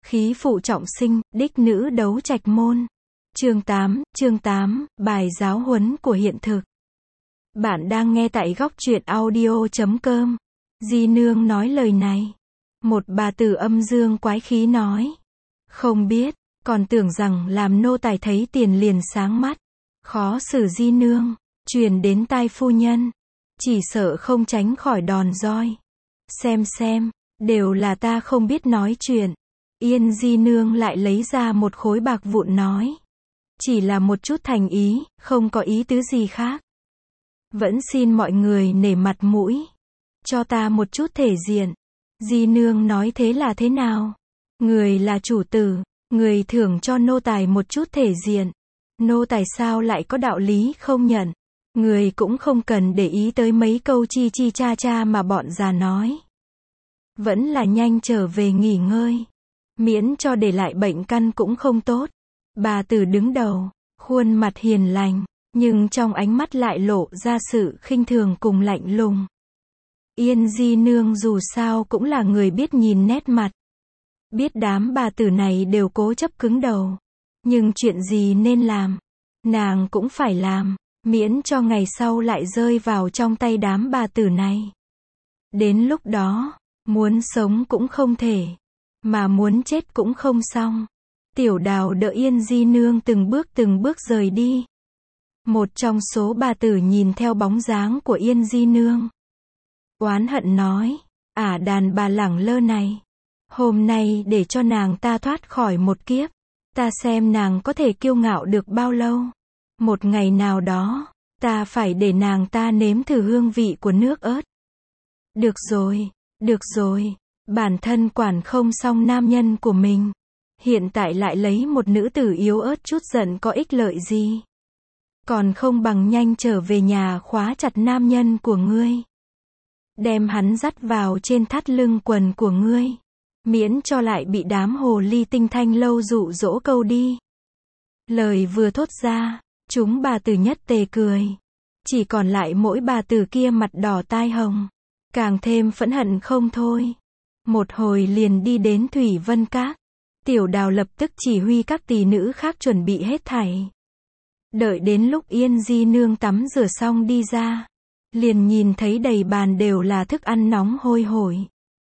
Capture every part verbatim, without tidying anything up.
Khí phụ trọng sinh, đích nữ đấu trạch môn. Chương tám, chương tám, bài giáo huấn của hiện thực. Bạn đang nghe tại góc truyện audio chấm com. Di nương nói lời này. Một bà tử âm dương quái khí nói. Không biết, còn tưởng rằng làm nô tài thấy tiền liền sáng mắt. Khó xử di nương, truyền đến tai phu nhân. Chỉ sợ không tránh khỏi đòn roi. Xem xem, đều là ta không biết nói chuyện. Yên di nương lại lấy ra một khối bạc vụn nói. Chỉ là một chút thành ý, không có ý tứ gì khác. Vẫn xin mọi người nể mặt mũi. Cho ta một chút thể diện. Di nương nói thế là thế nào? Người là chủ tử, người thưởng cho nô tài một chút thể diện. Nô tài sao lại có đạo lý không nhận? Người cũng không cần để ý tới mấy câu chi chi cha cha mà bọn già nói. Vẫn là nhanh trở về nghỉ ngơi. Miễn cho để lại bệnh căn cũng không tốt. Bà tử đứng đầu, khuôn mặt hiền lành, nhưng trong ánh mắt lại lộ ra sự khinh thường cùng lạnh lùng. Yên di nương dù sao cũng là người biết nhìn nét mặt. Biết đám bà tử này đều cố chấp cứng đầu. Nhưng chuyện gì nên làm, nàng cũng phải làm, miễn cho ngày sau lại rơi vào trong tay đám bà tử này. Đến lúc đó, muốn sống cũng không thể, mà muốn chết cũng không xong. Tiểu Đào đỡ Yên di nương từng bước từng bước rời đi. Một trong số bà tử nhìn theo bóng dáng của Yên di nương, oán hận nói, ả đàn bà lẳng lơ này, hôm nay để cho nàng ta thoát khỏi một kiếp, ta xem nàng có thể kiêu ngạo được bao lâu. Một ngày nào đó, ta phải để nàng ta nếm thử hương vị của nước ớt. Được rồi, được rồi, bản thân quản không xong nam nhân của mình. Hiện tại lại lấy một nữ tử yếu ớt chút giận có ích lợi gì? Còn không bằng nhanh trở về nhà khóa chặt nam nhân của ngươi. Đem hắn dắt vào trên thắt lưng quần của ngươi. Miễn cho lại bị đám hồ ly tinh thanh lâu dụ dỗ câu đi. Lời vừa thốt ra, chúng bà tử nhất tề cười. Chỉ còn lại mỗi bà tử kia mặt đỏ tai hồng. Càng thêm phẫn hận không thôi. Một hồi liền đi đến Thủy Vân Các. Tiểu Đào lập tức chỉ huy các tỷ nữ khác chuẩn bị hết thảy. Đợi đến lúc Yên di nương tắm rửa xong đi ra, liền nhìn thấy đầy bàn đều là thức ăn nóng hôi hổi.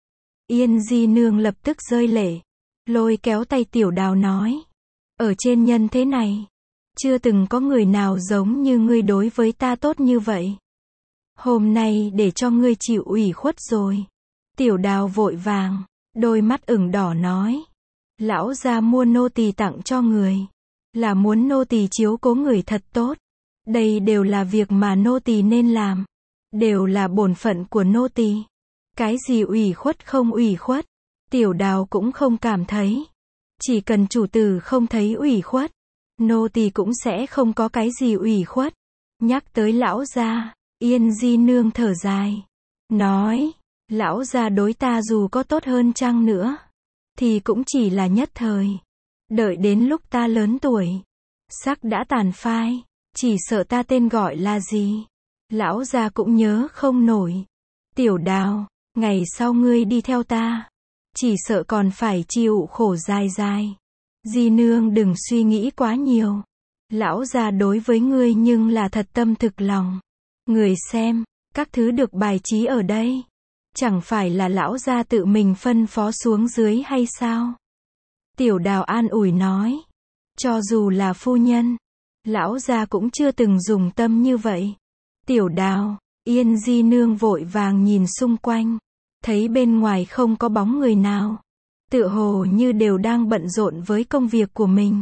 Yên di nương lập tức rơi lệ, lôi kéo tay Tiểu Đào nói, ở trên nhân thế này, chưa từng có người nào giống như ngươi đối với ta tốt như vậy. Hôm nay để cho ngươi chịu ủy khuất rồi. Tiểu Đào vội vàng, đôi mắt ửng đỏ nói, lão gia mua nô tỳ tặng cho người, là muốn nô tỳ chiếu cố người thật tốt. Đây đều là việc mà nô tỳ nên làm, đều là bổn phận của nô tỳ. Cái gì ủy khuất không ủy khuất, Tiểu Đào cũng không cảm thấy. Chỉ cần chủ tử không thấy ủy khuất, nô tỳ cũng sẽ không có cái gì ủy khuất. Nhắc tới lão gia, Yên di nương thở dài, nói, lão gia đối ta dù có tốt hơn chăng nữa, thì cũng chỉ là nhất thời. Đợi đến lúc ta lớn tuổi, sắc đã tàn phai, chỉ sợ ta tên gọi là gì, lão gia cũng nhớ không nổi. Tiểu Đào, ngày sau ngươi đi theo ta, chỉ sợ còn phải chịu khổ dài dài. Di nương đừng suy nghĩ quá nhiều. Lão gia đối với ngươi nhưng là thật tâm thực lòng. Người xem, các thứ được bài trí ở đây, chẳng phải là lão gia tự mình phân phó xuống dưới hay sao? Tiểu Đào an ủi nói, cho dù là phu nhân, lão gia cũng chưa từng dùng tâm như vậy. Tiểu Đào, Yên di nương vội vàng nhìn xung quanh, thấy bên ngoài không có bóng người nào, tựa hồ như đều đang bận rộn với công việc của mình.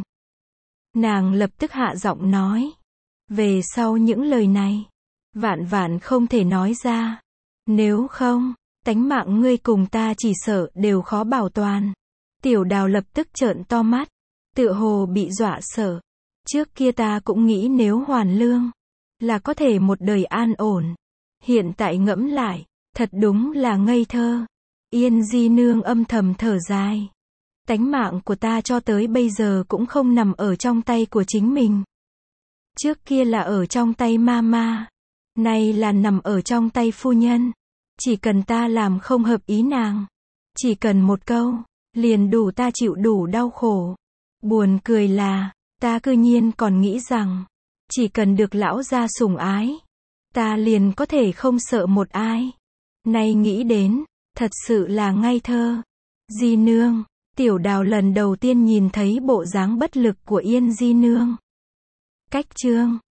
Nàng lập tức hạ giọng nói, về sau những lời này, vạn vạn không thể nói ra, nếu không, tánh mạng ngươi cùng ta chỉ sợ đều khó bảo toàn. Tiểu Đào lập tức trợn to mắt, tựa hồ bị dọa sợ. Trước kia ta cũng nghĩ nếu hoàn lương, là có thể một đời an ổn. Hiện tại ngẫm lại, thật đúng là ngây thơ. Yên di nương âm thầm thở dài. Tánh mạng của ta cho tới bây giờ cũng không nằm ở trong tay của chính mình. Trước kia là ở trong tay mama, nay là nằm ở trong tay phu nhân. Chỉ cần ta làm không hợp ý nàng, chỉ cần một câu, liền đủ ta chịu đủ đau khổ. Buồn cười là, ta cư nhiên còn nghĩ rằng, chỉ cần được lão gia sủng ái, ta liền có thể không sợ một ai. Nay nghĩ đến, thật sự là ngây thơ. Di nương, Tiểu Đào lần đầu tiên nhìn thấy bộ dáng bất lực của Yên di nương. Cách chương